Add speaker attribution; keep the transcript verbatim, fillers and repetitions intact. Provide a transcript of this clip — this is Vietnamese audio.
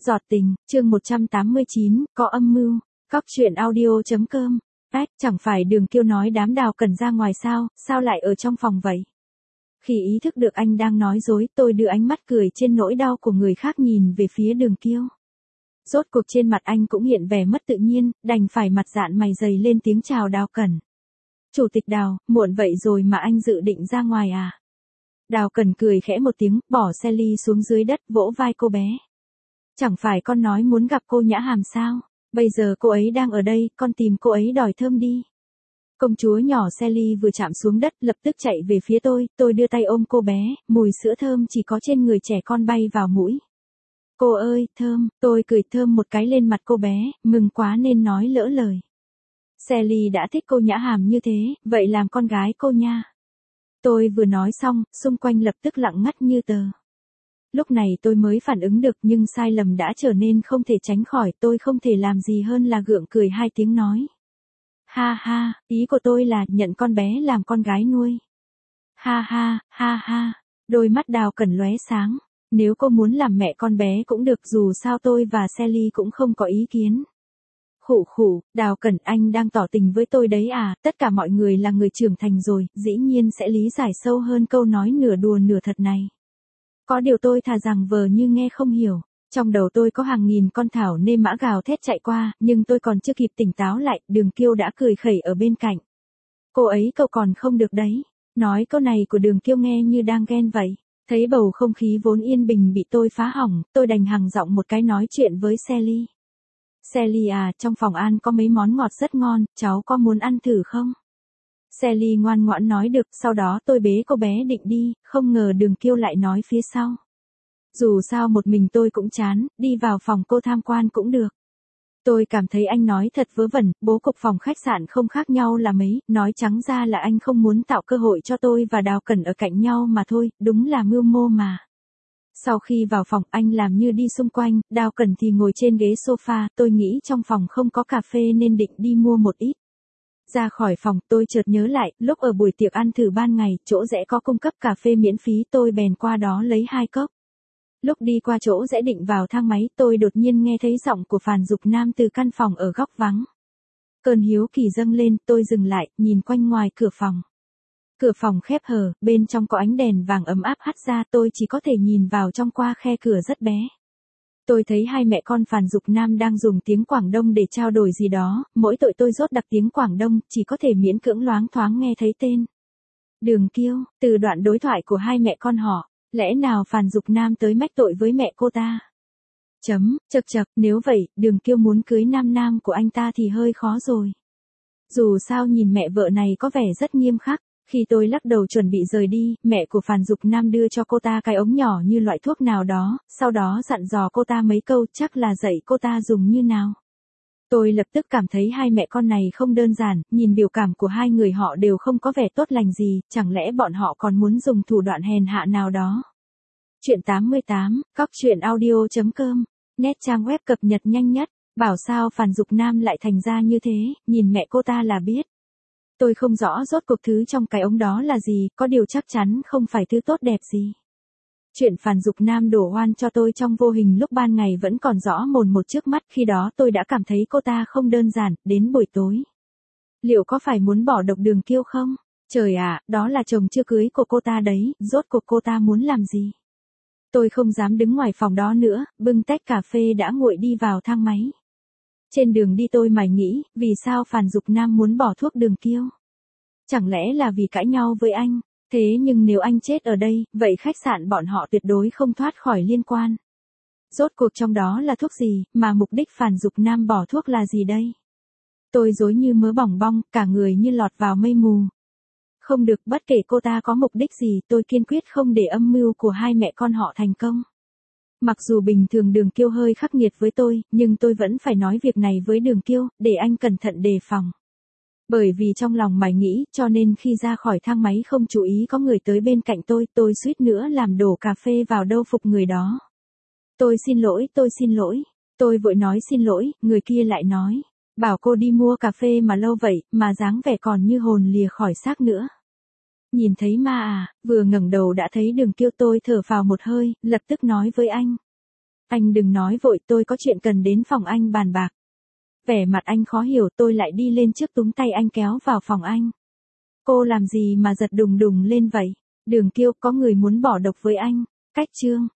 Speaker 1: Giọt tình, chương một trăm tám mươi chín, có âm mưu, Cóc truyện audio.com. Ách, chẳng phải Đường Kiêu nói đám Đào Cẩn ra ngoài sao, sao lại ở trong phòng vậy? Khi ý thức được anh đang nói dối, tôi đưa ánh mắt cười trên nỗi đau của người khác nhìn về phía Đường Kiêu. Rốt cuộc trên mặt anh cũng hiện vẻ mất tự nhiên, đành phải mặt dạn mày dày lên tiếng chào Đào Cẩn. Chủ tịch Đào, muộn vậy rồi mà anh dự định ra ngoài à? Đào Cẩn cười khẽ một tiếng, bỏ xe ly xuống dưới đất, vỗ vai cô bé. Chẳng phải con nói muốn gặp cô Nhã Hàm sao? Bây giờ cô ấy đang ở đây, con tìm cô ấy đòi thơm đi. Công chúa nhỏ Sally vừa chạm xuống đất, lập tức chạy về phía tôi, tôi đưa tay ôm cô bé, mùi sữa thơm chỉ có trên người trẻ con bay vào mũi. Cô ơi, thơm, tôi cười thơm một cái lên mặt cô bé, mừng quá nên nói lỡ lời. Sally đã thích cô Nhã Hàm như thế, vậy làm con gái cô nha. Tôi vừa nói xong, xung quanh lập tức lặng ngắt như tờ. Lúc này tôi mới phản ứng được nhưng sai lầm đã trở nên không thể tránh khỏi, tôi không thể làm gì hơn là gượng cười hai tiếng nói. Ha ha, ý của tôi là nhận con bé làm con gái nuôi. Ha ha, ha ha, đôi mắt Đào Cẩn lóe sáng, nếu cô muốn làm mẹ con bé cũng được, dù sao tôi và Sally cũng không có ý kiến. Khụ khụ, Đào Cẩn, anh đang tỏ tình với tôi đấy à, tất cả mọi người là người trưởng thành rồi, dĩ nhiên sẽ lý giải sâu hơn câu nói nửa đùa nửa thật này. Có điều tôi thà rằng vờ như nghe không hiểu, trong đầu tôi có hàng nghìn con thảo nê mã gào thét chạy qua, nhưng tôi còn chưa kịp tỉnh táo lại, Đường Kiêu đã cười khẩy ở bên cạnh. Cô ấy cậu còn không được đấy, nói câu này của Đường Kiêu nghe như đang ghen vậy. Thấy bầu không khí vốn yên bình bị tôi phá hỏng, tôi đành hằng giọng một cái nói chuyện với Sally. Sally à, trong phòng ăn có mấy món ngọt rất ngon, cháu có muốn ăn thử không? Sally ngoan ngoãn nói được, sau đó tôi bế cô bé định đi, không ngờ Đường Kiêu lại nói phía sau. Dù sao một mình tôi cũng chán, đi vào phòng cô tham quan cũng được. Tôi cảm thấy anh nói thật vớ vẩn, bố cục phòng khách sạn không khác nhau là mấy, nói trắng ra là anh không muốn tạo cơ hội cho tôi và Đào Cẩn ở cạnh nhau mà thôi, đúng là mưu mô mà. Sau khi vào phòng, anh làm như đi xung quanh, Đào Cẩn thì ngồi trên ghế sofa, tôi nghĩ trong phòng không có cà phê nên định đi mua một ít. Ra khỏi phòng, tôi chợt nhớ lại, lúc ở buổi tiệc ăn thử ban ngày, chỗ rẽ có cung cấp cà phê miễn phí, tôi bèn qua đó lấy hai cốc. Lúc đi qua chỗ rẽ định vào thang máy, tôi đột nhiên nghe thấy giọng của Phàn Dục Nam từ căn phòng ở góc vắng. Cơn hiếu kỳ dâng lên, tôi dừng lại, nhìn quanh ngoài cửa phòng. Cửa phòng khép hờ, bên trong có ánh đèn vàng ấm áp hắt ra, tôi chỉ có thể nhìn vào trong qua khe cửa rất bé. Tôi thấy hai mẹ con Phàn Dục Nam đang dùng tiếng Quảng Đông để trao đổi gì đó, mỗi tội tôi dốt đặc tiếng Quảng Đông, chỉ có thể miễn cưỡng loáng thoáng nghe thấy tên. Đường Kiêu, từ đoạn đối thoại của hai mẹ con họ, lẽ nào Phàn Dục Nam tới mách tội với mẹ cô ta? Chấm, chật chật, nếu vậy, Đường Kiêu muốn cưới nam nam của anh ta thì hơi khó rồi. Dù sao nhìn mẹ vợ này có vẻ rất nghiêm khắc. Khi tôi lắc đầu chuẩn bị rời đi, mẹ của Phàn Dục Nam đưa cho cô ta cái ống nhỏ như loại thuốc nào đó, sau đó dặn dò cô ta mấy câu, chắc là dạy cô ta dùng như nào. Tôi lập tức cảm thấy hai mẹ con này không đơn giản, nhìn biểu cảm của hai người họ đều không có vẻ tốt lành gì, chẳng lẽ bọn họ còn muốn dùng thủ đoạn hèn hạ nào đó. Chuyện tám mươi tám, Cóc truyện audio.com, nét trang web cập nhật nhanh nhất, bảo sao Phàn Dục Nam lại thành ra như thế, nhìn mẹ cô ta là biết. Tôi không rõ rốt cuộc thứ trong cái ống đó là gì, có điều chắc chắn không phải thứ tốt đẹp gì. Chuyện Phàn Dục Nam đổ oan cho tôi trong vô hình lúc ban ngày vẫn còn rõ mồn một trước mắt, khi đó tôi đã cảm thấy cô ta không đơn giản, đến buổi tối. Liệu có phải muốn bỏ độc Đường Kiêu không? Trời ạ, đó là chồng chưa cưới của cô ta đấy, rốt cuộc cô ta muốn làm gì? Tôi không dám đứng ngoài phòng đó nữa, bưng tách cà phê đã nguội đi vào thang máy. Trên đường đi tôi mải nghĩ, vì sao Phàn Dục Nam muốn bỏ thuốc Đường Kiêu? Chẳng lẽ là vì cãi nhau với anh? Thế nhưng nếu anh chết ở đây, vậy khách sạn bọn họ tuyệt đối không thoát khỏi liên quan. Rốt cuộc trong đó là thuốc gì, mà mục đích Phàn Dục Nam bỏ thuốc là gì đây? Tôi rối như mớ bỏng bong, cả người như lọt vào mây mù. Không được, bất kể cô ta có mục đích gì, tôi kiên quyết không để âm mưu của hai mẹ con họ thành công. Mặc dù bình thường Đường Kiêu hơi khắc nghiệt với tôi, nhưng tôi vẫn phải nói việc này với Đường Kiêu, để anh cẩn thận đề phòng. Bởi vì trong lòng mải nghĩ, cho nên khi ra khỏi thang máy không chú ý có người tới bên cạnh tôi, tôi suýt nữa làm đổ cà phê vào đâu phục người đó. Tôi xin lỗi, tôi xin lỗi. Tôi vội nói xin lỗi, người kia lại nói. Bảo cô đi mua cà phê mà lâu vậy, mà dáng vẻ còn như hồn lìa khỏi xác nữa. Nhìn thấy ma à, vừa ngẩng đầu đã thấy Đường Kiêu, tôi thở phào một hơi, lập tức nói với anh. Anh đừng nói vội, tôi có chuyện cần đến phòng anh bàn bạc. Vẻ mặt anh khó hiểu, tôi lại đi lên trước túm tay anh kéo vào phòng anh. Cô làm gì mà giật đùng đùng lên vậy? Đường Kiêu, có người muốn bỏ độc với anh. Cách chương.